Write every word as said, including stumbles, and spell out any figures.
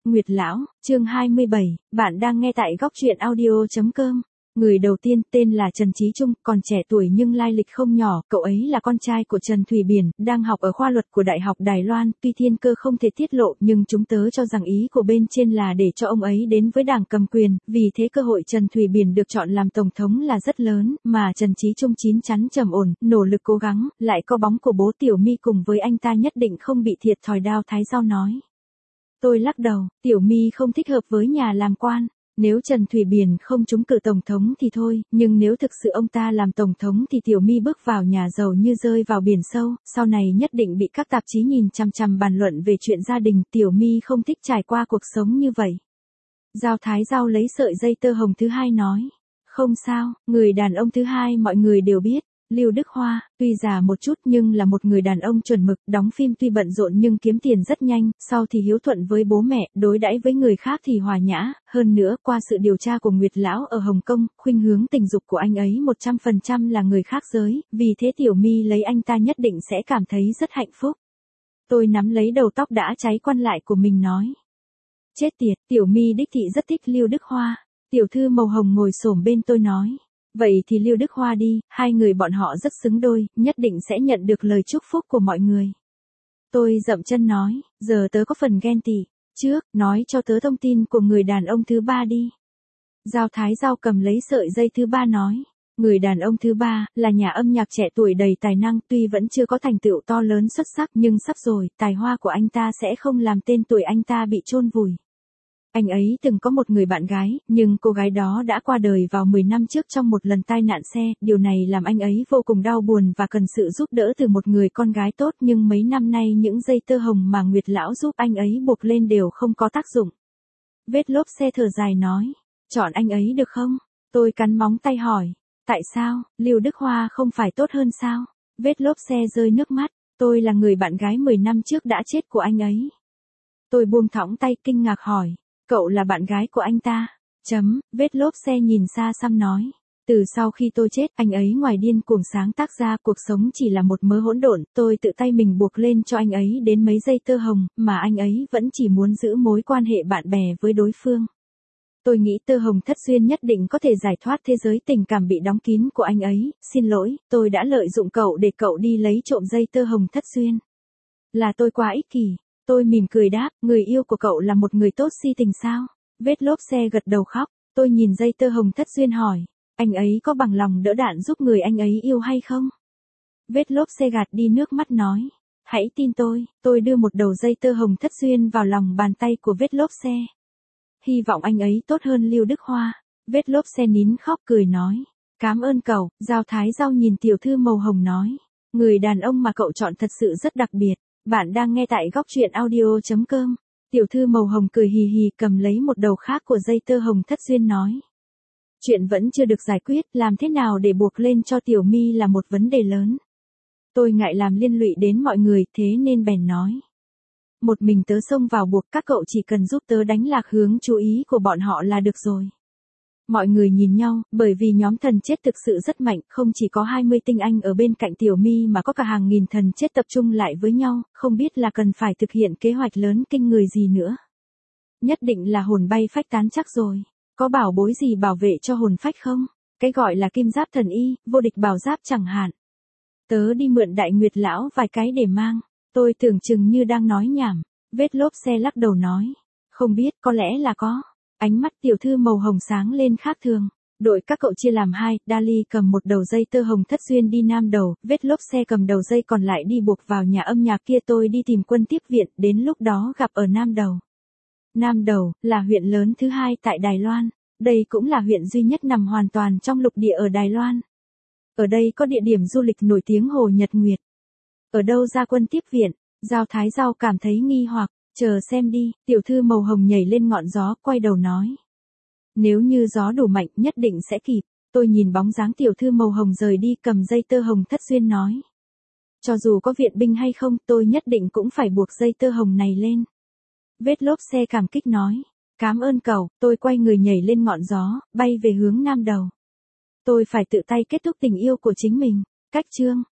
Nguyệt Lão, chương hai mươi bảy, bạn đang nghe tại góc truyện audio chấm com. Người đầu tiên tên là Trần Chí Trung, còn trẻ tuổi nhưng lai lịch không nhỏ, cậu ấy là con trai của Trần Thủy Biển, đang học ở khoa luật của Đại học Đài Loan, tuy thiên cơ không thể tiết lộ nhưng chúng tớ cho rằng ý của bên trên là để cho ông ấy đến với đảng cầm quyền, vì thế cơ hội Trần Thủy Biển được chọn làm tổng thống là rất lớn, mà Trần Chí Trung chín chắn trầm ổn, nỗ lực cố gắng, lại có bóng của bố Tiểu My cùng với anh ta nhất định không bị thiệt thòi đao thái dao nói. Tôi lắc đầu, Tiểu My không thích hợp với nhà làm quan. Nếu Trần Thủy Biển không trúng cử tổng thống thì thôi, nhưng nếu thực sự ông ta làm tổng thống thì Tiểu My bước vào nhà giàu như rơi vào biển sâu, sau này nhất định bị các tạp chí nhìn chằm chằm bàn luận về chuyện gia đình, Tiểu My không thích trải qua cuộc sống như vậy. Giao Thái Giao lấy sợi dây tơ hồng thứ hai nói, không sao, người đàn ông thứ hai mọi người đều biết. Lưu Đức Hoa, tuy già một chút nhưng là một người đàn ông chuẩn mực, đóng phim tuy bận rộn nhưng kiếm tiền rất nhanh, sau thì hiếu thuận với bố mẹ, đối đãi với người khác thì hòa nhã, hơn nữa qua sự điều tra của Nguyệt Lão ở Hồng Kông, khuynh hướng tình dục của anh ấy một trăm phần trăm là người khác giới, vì thế Tiểu My lấy anh ta nhất định sẽ cảm thấy rất hạnh phúc. Tôi nắm lấy đầu tóc đã cháy quăn lại của mình nói. Chết tiệt, Tiểu My đích thị rất thích Lưu Đức Hoa. Tiểu thư màu hồng ngồi xổm bên tôi nói. Vậy thì Lưu Đức Hoa đi, hai người bọn họ rất xứng đôi, nhất định sẽ nhận được lời chúc phúc của mọi người. Tôi dậm chân nói, giờ tớ có phần ghen tị, trước, nói cho tớ thông tin của người đàn ông thứ ba đi. Giao Thái Giao cầm lấy sợi dây thứ ba nói, người đàn ông thứ ba, là nhà âm nhạc trẻ tuổi đầy tài năng, tuy vẫn chưa có thành tựu to lớn xuất sắc nhưng sắp rồi, tài hoa của anh ta sẽ không làm tên tuổi anh ta bị chôn vùi. Anh ấy từng có một người bạn gái, nhưng cô gái đó đã qua đời vào mười năm trước trong một lần tai nạn xe, điều này làm anh ấy vô cùng đau buồn và cần sự giúp đỡ từ một người con gái tốt, nhưng mấy năm nay những dây tơ hồng mà Nguyệt Lão giúp anh ấy buộc lên đều không có tác dụng. Vết lốp xe thở dài nói, chọn anh ấy được không? Tôi cắn móng tay hỏi, tại sao, Lưu Đức Hoa không phải tốt hơn sao? Vết lốp xe rơi nước mắt, tôi là người bạn gái mười năm trước đã chết của anh ấy. Tôi buông thõng tay kinh ngạc hỏi. Cậu là bạn gái của anh ta. Chấm, vết lốp xe nhìn xa xăm nói. Từ sau khi tôi chết, anh ấy ngoài điên cuồng sáng tác ra cuộc sống chỉ là một mớ hỗn độn, tôi tự tay mình buộc lên cho anh ấy đến mấy dây tơ hồng, mà anh ấy vẫn chỉ muốn giữ mối quan hệ bạn bè với đối phương. Tôi nghĩ tơ hồng thất duyên nhất định có thể giải thoát thế giới tình cảm bị đóng kín của anh ấy, xin lỗi, tôi đã lợi dụng cậu để cậu đi lấy trộm dây tơ hồng thất duyên. Là tôi quá ích kỷ. Tôi mỉm cười đáp, người yêu của cậu là một người tốt si tình sao? Vết lốp xe gật đầu khóc, tôi nhìn dây tơ hồng thất duyên hỏi, anh ấy có bằng lòng đỡ đạn giúp người anh ấy yêu hay không? Vết lốp xe gạt đi nước mắt nói, hãy tin tôi, tôi đưa một đầu dây tơ hồng thất duyên vào lòng bàn tay của vết lốp xe. Hy vọng anh ấy tốt hơn Lưu Đức Hoa. Vết lốp xe nín khóc cười nói, cảm ơn cậu. Giao Thái Giao nhìn tiểu thư màu hồng nói, người đàn ông mà cậu chọn thật sự rất đặc biệt. Bạn đang nghe tại góc truyện audio chấm com. Tiểu thư màu hồng cười hì hì cầm lấy một đầu khác của dây tơ hồng thất duyên nói. Chuyện vẫn chưa được giải quyết, làm thế nào để buộc lên cho Tiểu My là một vấn đề lớn. Tôi ngại làm liên lụy đến mọi người, thế nên bèn nói. Một mình tớ xông vào buộc, các cậu chỉ cần giúp tớ đánh lạc hướng chú ý của bọn họ là được rồi. Mọi người nhìn nhau, bởi vì nhóm thần chết thực sự rất mạnh, không chỉ có hai mươi tinh anh ở bên cạnh Tiểu My mà có cả hàng nghìn thần chết tập trung lại với nhau, không biết là cần phải thực hiện kế hoạch lớn kinh người gì nữa. Nhất định là hồn bay phách tán chắc rồi. Có bảo bối gì bảo vệ cho hồn phách không? Cái gọi là kim giáp thần y, vô địch bảo giáp chẳng hạn. Tớ đi mượn Đại Nguyệt Lão vài cái để mang. Tôi tưởng chừng như đang nói nhảm. Vết lốp xe lắc đầu nói. Không biết, có lẽ là có. Ánh mắt tiểu thư màu hồng sáng lên khác thường. Đội các cậu chia làm hai, Dali cầm một đầu dây tơ hồng thất duyên đi nam đầu, vết lốp xe cầm đầu dây còn lại đi buộc vào nhà âm nhạc kia, tôi đi tìm quân tiếp viện, đến lúc đó gặp ở nam đầu. Nam đầu, là huyện lớn thứ hai tại Đài Loan. Đây cũng là huyện duy nhất nằm hoàn toàn trong lục địa ở Đài Loan. Ở đây có địa điểm du lịch nổi tiếng Hồ Nhật Nguyệt. Ở đâu ra quân tiếp viện? Giao Thái Giao cảm thấy nghi hoặc. Chờ xem đi, tiểu thư màu hồng nhảy lên ngọn gió, quay đầu nói. Nếu như gió đủ mạnh, nhất định sẽ kịp. Tôi nhìn bóng dáng tiểu thư màu hồng rời đi, cầm dây tơ hồng thất duyên nói. Cho dù có viện binh hay không, tôi nhất định cũng phải buộc dây tơ hồng này lên. Vết lốp xe cảm kích nói. Cảm ơn cậu, tôi quay người nhảy lên ngọn gió, bay về hướng nam đầu. Tôi phải tự tay kết thúc tình yêu của chính mình. Cách chương.